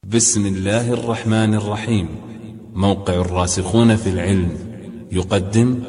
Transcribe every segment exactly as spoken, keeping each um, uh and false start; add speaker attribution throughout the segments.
Speaker 1: بسم الله الرحمن الرحيم. موقع الراسخون في العلم يقدم.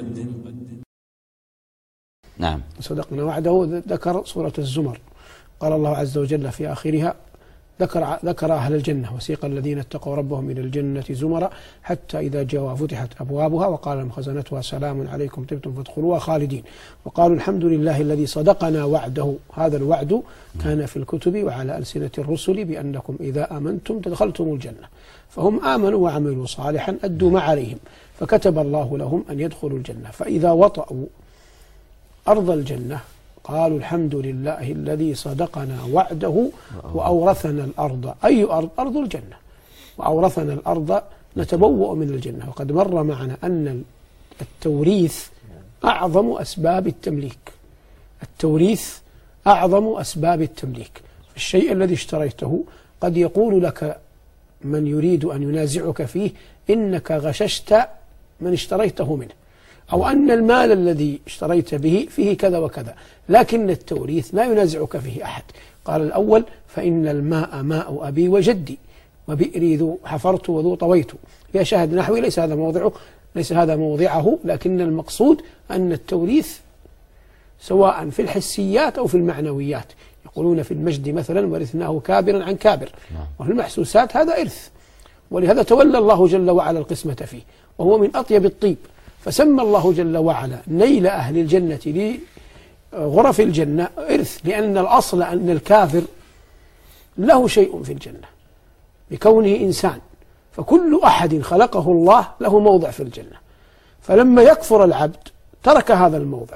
Speaker 2: نعم.
Speaker 3: صدقنا وعده. ذكر سورة الزمر، قال الله عز وجل في آخرها ذكر, ذكر أهل الجنة: وسيق الذين اتقوا ربهم من الجنة زمرا حتى إذا جاءوا فتحت أبوابها وقال لهم خزنتها سلام عليكم طبتم فادخلوها خالدين وقالوا الحمد لله الذي صدقنا وعده. هذا الوعد كان في الكتب وعلى ألسنة الرسل بأنكم إذا آمنتم تدخلتم الجنة. فهم آمنوا وعملوا صالحا أدوا ما عليهم، فكتب الله لهم أن يدخلوا الجنة. فإذا وطئوا أرض الجنة قالوا الحمد لله الذي صدقنا وعده وأورثنا الأرض. أي أرض؟ أرض الجنة. وأورثنا الأرض نتبوأ من الجنة. وقد مر معنا أن التوريث أعظم أسباب التمليك. التوريث أعظم أسباب التمليك. الشيء الذي اشتريته قد يقول لك من يريد أن ينازعك فيه إنك غششت من اشتريته منه، أو أن المال الذي اشتريت به فيه كذا وكذا، لكن التوريث لا ينازعك فيه أحد. قال الأول: فإن الماء ماء أبي وجدي وبئري ذو حفرت وذو طويت. يا شاهد نحوي ليس هذا موضعه ليس هذا موضعه لكن المقصود أن التوريث سواء في الحسيات أو في المعنويات. يقولون في المجد مثلا: ورثناه كابرا عن كابر. وفي المحسوسات هذا إرث، ولهذا تولى الله جل وعلا القسمة فيه، وهو من أطيب الطيب. فسمى الله جل وعلا نيل أهل الجنة لغرف الجنة إرث، لأن الأصل أن الكافر له شيء في الجنة بكونه إنسان، فكل أحد خلقه الله له موضع في الجنة. فلما يكفر العبد ترك هذا الموضع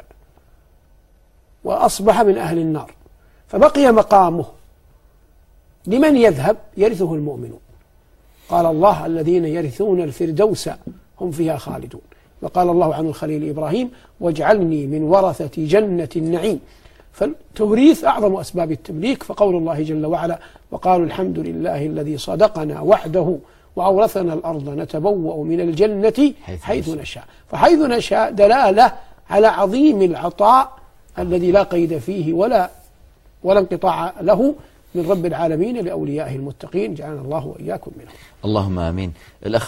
Speaker 3: وأصبح من أهل النار، فبقي مقامه لمن يذهب؟ يرثه المؤمنون. قال الله: الذين يرثون الفردوس هم فيها خالدون. وقال الله عن الخليل إبراهيم: واجعلني من ورثة جنة النعيم. فالتوريث أعظم أسباب التمليك. فقول الله جل وعلا: وقالوا الحمد لله الذي صدقنا وعده وأورثنا الأرض نتبوأ من الجنة حيث نشاء. فحيث نشاء دلالة على عظيم العطاء الذي لا قيد فيه ولا ولا انقطاع له من رب العالمين لأوليائه المتقين. جعلنا الله وإياكم منهم.
Speaker 2: اللهم آمين. الأخ